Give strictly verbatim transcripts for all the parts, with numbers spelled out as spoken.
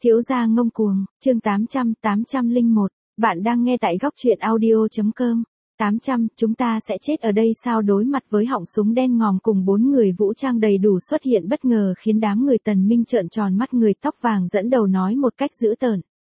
Thiếu gia ngông cuồng, chương tám trăm, tám trăm lẻ một, bạn đang nghe tại góc truyện audio.com. tám trăm, chúng ta sẽ chết ở đây sao? Đối mặt với họng súng đen ngòm cùng bốn người vũ trang đầy đủ xuất hiện bất ngờ khiến đám người Tần Minh trợn tròn mắt, người tóc vàng dẫn đầu nói một cách dữ tợn.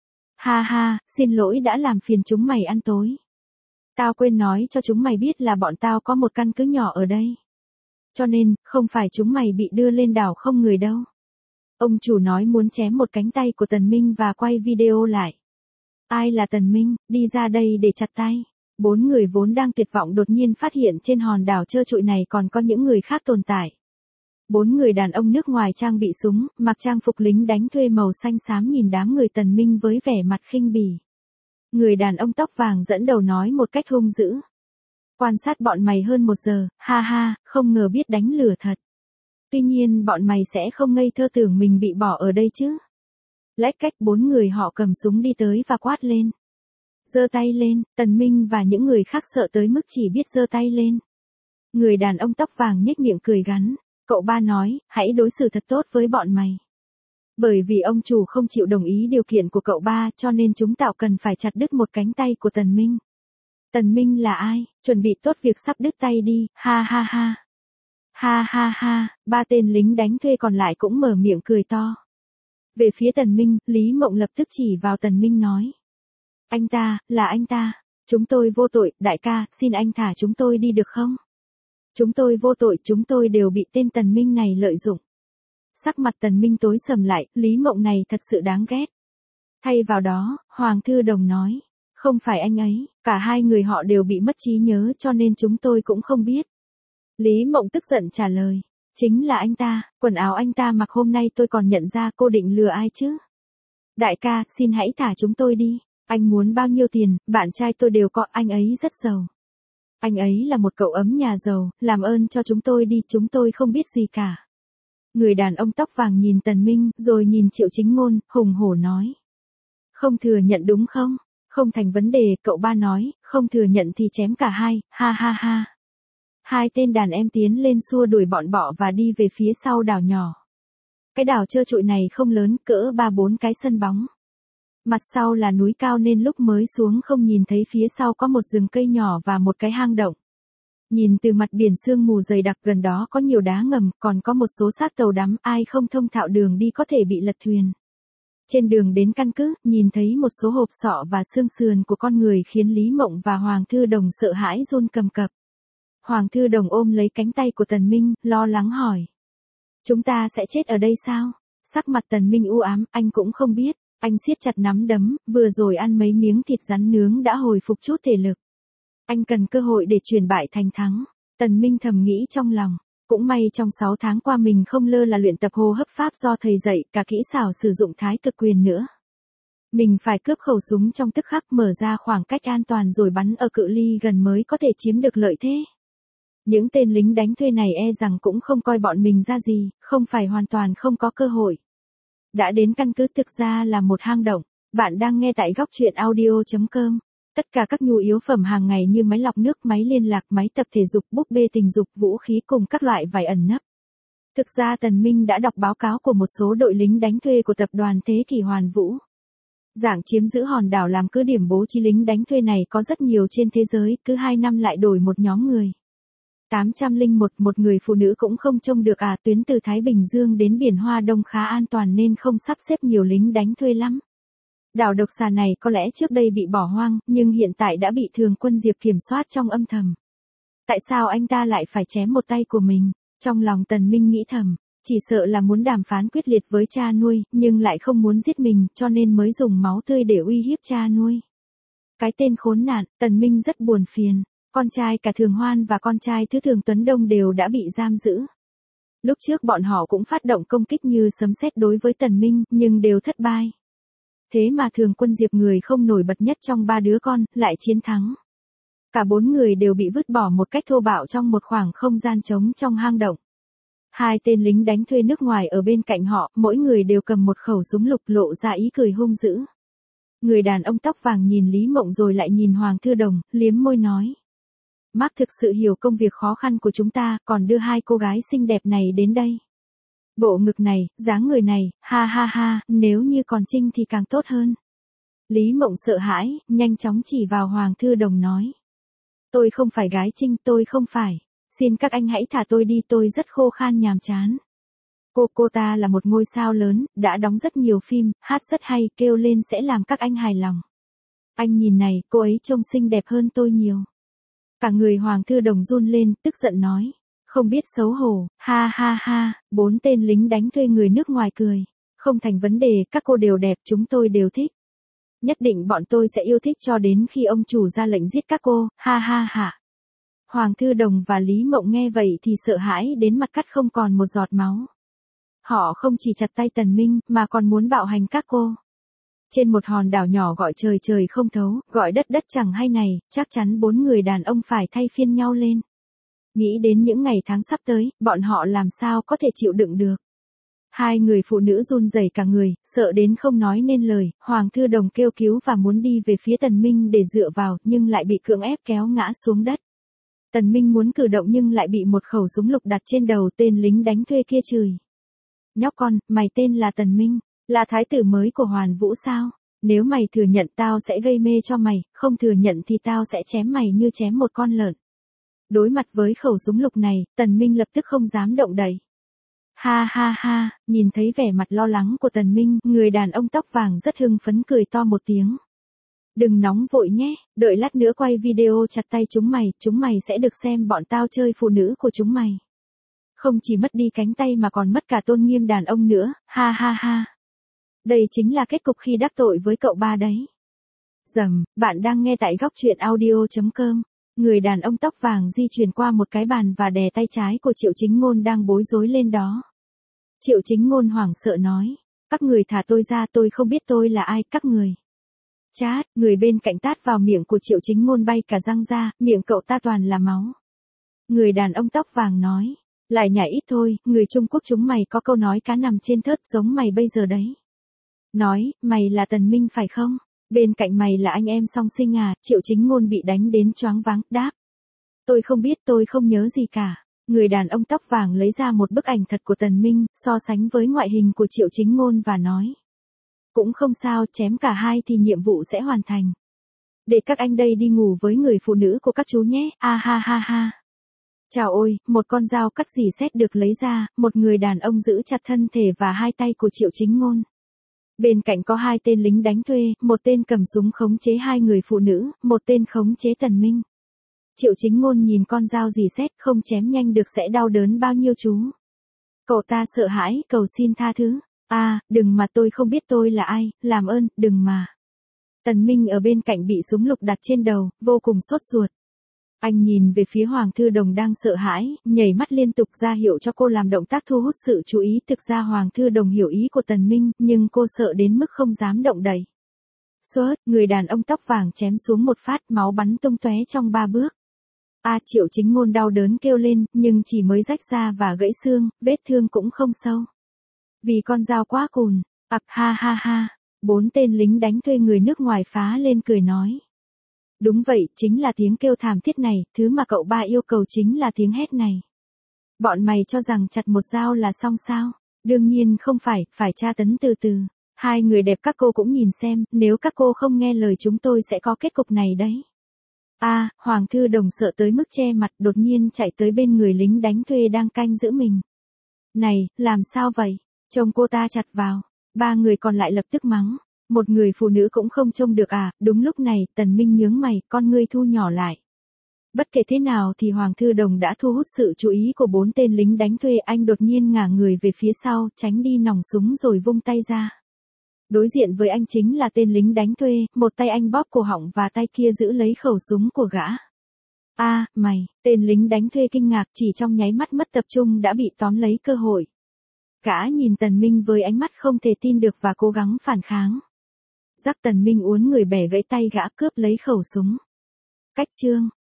Ha ha, xin lỗi đã làm phiền chúng mày ăn tối. Tao quên nói cho chúng mày biết là bọn tao có một căn cứ nhỏ ở đây. Cho nên, không phải chúng mày bị đưa lên đảo không người đâu. Ông chủ nói muốn chém một cánh tay của Tần Minh và quay video lại. Ai là Tần Minh, đi ra đây để chặt tay. Bốn người vốn đang tuyệt vọng đột nhiên phát hiện trên hòn đảo trơ trụi này còn có những người khác tồn tại. Bốn người đàn ông nước ngoài trang bị súng, mặc trang phục lính đánh thuê màu xanh xám nhìn đám người Tần Minh với vẻ mặt khinh bỉ. Người đàn ông tóc vàng dẫn đầu nói một cách hung dữ. Quan sát bọn mày hơn một giờ, ha ha, không ngờ biết đánh lừa thật. Tuy nhiên bọn mày sẽ không ngây thơ tưởng mình bị bỏ ở đây chứ. Lách cách bốn người họ cầm súng đi tới và quát lên. Giơ tay lên, Tần Minh và những người khác sợ tới mức chỉ biết giơ tay lên. Người đàn ông tóc vàng nhếch miệng cười gắn. Cậu ba nói, hãy đối xử thật tốt với bọn mày. Bởi vì ông chủ không chịu đồng ý điều kiện của cậu ba cho nên chúng tạo cần phải chặt đứt một cánh tay của Tần Minh. Tần Minh là ai? Chuẩn bị tốt việc sắp đứt tay đi, ha ha ha. Ha ha ha, ba tên lính đánh thuê còn lại cũng mở miệng cười to. Về phía Tần Minh, Lý Mộng lập tức chỉ vào Tần Minh nói. Anh ta, là anh ta. Chúng tôi vô tội, đại ca, xin anh thả chúng tôi đi được không? Chúng tôi vô tội, chúng tôi đều bị tên Tần Minh này lợi dụng. Sắc mặt Tần Minh tối sầm lại, Lý Mộng này thật sự đáng ghét. Thay vào đó, Hoàng Thư Đồng nói. Không phải anh ấy, cả hai người họ đều bị mất trí nhớ cho nên chúng tôi cũng không biết. Lý Mộng tức giận trả lời. Chính là anh ta, quần áo anh ta mặc hôm nay tôi còn nhận ra, cô định lừa ai chứ? Đại ca, xin hãy thả chúng tôi đi. Anh muốn bao nhiêu tiền, bạn trai tôi đều có, anh ấy rất giàu. Anh ấy là một cậu ấm nhà giàu, làm ơn cho chúng tôi đi, chúng tôi không biết gì cả. Người đàn ông tóc vàng nhìn Tần Minh, rồi nhìn Triệu Chính Ngôn, hùng hổ nói. Không thừa nhận đúng không? Không thành vấn đề, cậu ba nói, không thừa nhận thì chém cả hai, ha ha ha. Hai tên đàn em tiến lên xua đuổi bọn bọ và đi về phía sau đảo nhỏ. Cái đảo trơ trụi này không lớn, cỡ ba bốn cái sân bóng. Mặt sau là núi cao nên lúc mới xuống không nhìn thấy phía sau có một rừng cây nhỏ và một cái hang động. Nhìn từ mặt biển sương mù dày đặc, gần đó có nhiều đá ngầm, còn có một số xác tàu đắm, ai không thông thạo đường đi có thể bị lật thuyền. Trên đường đến căn cứ, nhìn thấy một số hộp sọ và xương sườn của con người khiến Lý Mộng và Hoàng Thư Đồng sợ hãi run cầm cập. Hoàng Thư Đồng ôm lấy cánh tay của Tần Minh, lo lắng hỏi. Chúng ta sẽ chết ở đây sao? Sắc mặt Tần Minh u ám, anh cũng không biết. Anh siết chặt nắm đấm, vừa rồi ăn mấy miếng thịt rắn nướng đã hồi phục chút thể lực. Anh cần cơ hội để chuyển bại thành thắng. Tần Minh thầm nghĩ trong lòng. Cũng may trong sáu tháng qua mình không lơ là luyện tập hô hấp pháp do thầy dạy, cả kỹ xảo sử dụng thái cực quyền nữa. Mình phải cướp khẩu súng trong tức khắc, mở ra khoảng cách an toàn rồi bắn ở cự ly gần mới có thể chiếm được lợi thế. Những tên lính đánh thuê này e rằng cũng không coi bọn mình ra gì, không phải hoàn toàn không có cơ hội. Đã đến căn cứ thực ra là một hang động. Bạn đang nghe tại góc truyện audio.com. Tất cả các nhu yếu phẩm hàng ngày như máy lọc nước, máy liên lạc, máy tập thể dục, búp bê tình dục, vũ khí cùng các loại vải ẩn nấp. Thực ra Tần Minh đã đọc báo cáo của một số đội lính đánh thuê của tập đoàn Thế Kỷ Hoàn Vũ. Dạng chiếm giữ hòn đảo làm cứ điểm bố trí lính đánh thuê này có rất nhiều trên thế giới, cứ hai năm lại đổi một nhóm người. tám trăm lẻ một, một người phụ nữ cũng không trông được à, tuyến từ Thái Bình Dương đến biển Hoa Đông khá an toàn nên không sắp xếp nhiều lính đánh thuê lắm. Đảo độc xà này có lẽ trước đây bị bỏ hoang, nhưng hiện tại đã bị Thường quân Diệp kiểm soát trong âm thầm. Tại sao anh ta lại phải chém một tay của mình? Trong lòng Tần Minh nghĩ thầm, chỉ sợ là muốn đàm phán quyết liệt với cha nuôi, nhưng lại không muốn giết mình, cho nên mới dùng máu tươi để uy hiếp cha nuôi. Cái tên khốn nạn, Tần Minh rất buồn phiền. Con trai cả Thường Hoan và con trai thứ Thường Tuấn Đông đều đã bị giam giữ. Lúc trước bọn họ cũng phát động công kích như sấm sét đối với Tần Minh, nhưng đều thất bại. Thế mà Thường quân Diệp, người không nổi bật nhất trong ba đứa con, lại chiến thắng. Cả bốn người đều bị vứt bỏ một cách thô bạo trong một khoảng không gian trống trong hang động. Hai tên lính đánh thuê nước ngoài ở bên cạnh họ, mỗi người đều cầm một khẩu súng lục, lộ ra ý cười hung dữ. Người đàn ông tóc vàng nhìn Lý Mộng rồi lại nhìn Hoàng Thư Đồng, liếm môi nói. Mark thực sự hiểu công việc khó khăn của chúng ta, còn đưa hai cô gái xinh đẹp này đến đây. Bộ ngực này, dáng người này, ha ha ha, nếu như còn Trinh thì càng tốt hơn. Lý Mộng sợ hãi, nhanh chóng chỉ vào Hoàng Thư Đồng nói. Tôi không phải gái Trinh, tôi không phải. Xin các anh hãy thả tôi đi, tôi rất khô khan nhàm chán. Cô cô ta là một ngôi sao lớn, đã đóng rất nhiều phim, hát rất hay, kêu lên sẽ làm các anh hài lòng. Anh nhìn này, cô ấy trông xinh đẹp hơn tôi nhiều. Cả người Hoàng Thư Đồng run lên, tức giận nói. Không biết xấu hổ, ha ha ha, bốn tên lính đánh thuê người nước ngoài cười. Không thành vấn đề, các cô đều đẹp, chúng tôi đều thích. Nhất định bọn tôi sẽ yêu thích cho đến khi ông chủ ra lệnh giết các cô, ha ha ha. Hoàng Thư Đồng và Lý Mộng nghe vậy thì sợ hãi đến mặt cắt không còn một giọt máu. Họ không chỉ chặt tay Tần Minh, mà còn muốn bạo hành các cô. Trên một hòn đảo nhỏ gọi trời trời không thấu, gọi đất đất chẳng hay này, chắc chắn bốn người đàn ông phải thay phiên nhau lên. Nghĩ đến những ngày tháng sắp tới, bọn họ làm sao có thể chịu đựng được. Hai người phụ nữ run rẩy cả người, sợ đến không nói nên lời, Hoàng Thư Đồng kêu cứu và muốn đi về phía Tần Minh để dựa vào, nhưng lại bị cưỡng ép kéo ngã xuống đất. Tần Minh muốn cử động nhưng lại bị một khẩu súng lục đặt trên đầu tên lính đánh thuê kia chửi. Nhóc con, mày tên là Tần Minh, là thái tử mới của Hoàn Vũ sao? Nếu mày thừa nhận tao sẽ gây mê cho mày, không thừa nhận thì tao sẽ chém mày như chém một con lợn. Đối mặt với khẩu súng lục này, Tần Minh lập tức không dám động đậy. Ha ha ha, nhìn thấy vẻ mặt lo lắng của Tần Minh, người đàn ông tóc vàng rất hưng phấn cười to một tiếng. Đừng nóng vội nhé, đợi lát nữa quay video chặt tay chúng mày, chúng mày sẽ được xem bọn tao chơi phụ nữ của chúng mày. Không chỉ mất đi cánh tay mà còn mất cả tôn nghiêm đàn ông nữa, ha ha ha. Đây chính là kết cục khi đắc tội với cậu ba đấy. Dầm, bạn đang nghe tại góc truyện audio chấm com. Người đàn ông tóc vàng di chuyển qua một cái bàn và đè tay trái của Triệu Chính Ngôn đang bối rối lên đó. Triệu Chính Ngôn hoảng sợ nói, các người thả tôi ra, tôi không biết tôi là ai, các người. Chát, người bên cạnh tát vào miệng của Triệu Chính Ngôn bay cả răng ra, miệng cậu ta toàn là máu. Người đàn ông tóc vàng nói, lại nhảy ít thôi, người Trung Quốc chúng mày có câu nói cá nằm trên thớt giống mày bây giờ đấy. Nói, mày là Tần Minh phải không? Bên cạnh mày là anh em song sinh à? Triệu Chính Ngôn bị đánh đến choáng váng, đáp. Tôi không biết, tôi không nhớ gì cả. Người đàn ông tóc vàng lấy ra một bức ảnh thật của Tần Minh, so sánh với ngoại hình của Triệu Chính Ngôn và nói. Cũng không sao, chém cả hai thì nhiệm vụ sẽ hoàn thành. Để các anh đây đi ngủ với người phụ nữ của các chú nhé, a ha ha ha. Chào ôi, một con dao cắt dì xét được lấy ra, một người đàn ông giữ chặt thân thể và hai tay của Triệu Chính Ngôn. Bên cạnh có hai tên lính đánh thuê, một tên cầm súng khống chế hai người phụ nữ, một tên khống chế Tần Minh. Triệu Chính Ngôn nhìn con dao dì xét, không chém nhanh được sẽ đau đớn bao nhiêu chú. Cậu ta sợ hãi, cầu xin tha thứ. A, à, đừng mà, tôi không biết tôi là ai, làm ơn, đừng mà. Tần Minh ở bên cạnh bị súng lục đặt trên đầu, vô cùng sốt ruột. Anh nhìn về phía Hoàng Thư Đồng đang sợ hãi, nhảy mắt liên tục ra hiệu cho cô làm động tác thu hút sự chú ý. Thực ra Hoàng Thư Đồng hiểu ý của Tần Minh, nhưng cô sợ đến mức không dám động đậy. Suốt, người đàn ông tóc vàng chém xuống một phát, máu bắn tung tóe trong ba bước. A, à, Triệu Chính Ngôn đau đớn kêu lên, nhưng chỉ mới rách da và gãy xương, vết thương cũng không sâu. Vì con dao quá cùn, ặc ha ha ha, bốn tên lính đánh thuê người nước ngoài phá lên cười nói. Đúng vậy, chính là tiếng kêu thảm thiết này, thứ mà cậu ba yêu cầu chính là tiếng hét này. Bọn mày cho rằng chặt một dao là xong sao? Đương nhiên không phải, phải tra tấn từ từ. Hai người đẹp các cô cũng nhìn xem, nếu các cô không nghe lời chúng tôi sẽ có kết cục này đấy. A, à, Hoàng Thư Đồng sợ tới mức che mặt, đột nhiên chạy tới bên người lính đánh thuê đang canh giữ mình. Này, làm sao vậy? Trông cô ta chặt vào. Ba người còn lại lập tức mắng. Một người phụ nữ cũng không trông được à? Đúng lúc này, Tần Minh nhướng mày, con ngươi thu nhỏ lại. Bất kể thế nào thì Hoàng Thư Đồng đã thu hút sự chú ý của bốn tên lính đánh thuê. Anh đột nhiên ngả người về phía sau, tránh đi nòng súng rồi vung tay ra. Đối diện với anh chính là tên lính đánh thuê, một tay anh bóp cổ họng và tay kia giữ lấy khẩu súng của gã. A, à, mày, tên lính đánh thuê kinh ngạc, chỉ trong nháy mắt mất tập trung đã bị tóm lấy cơ hội. Gã nhìn Tần Minh với ánh mắt không thể tin được và cố gắng phản kháng. Rắc Tần Minh uốn người bẻ gãy tay gã, cướp lấy khẩu súng. Cách chương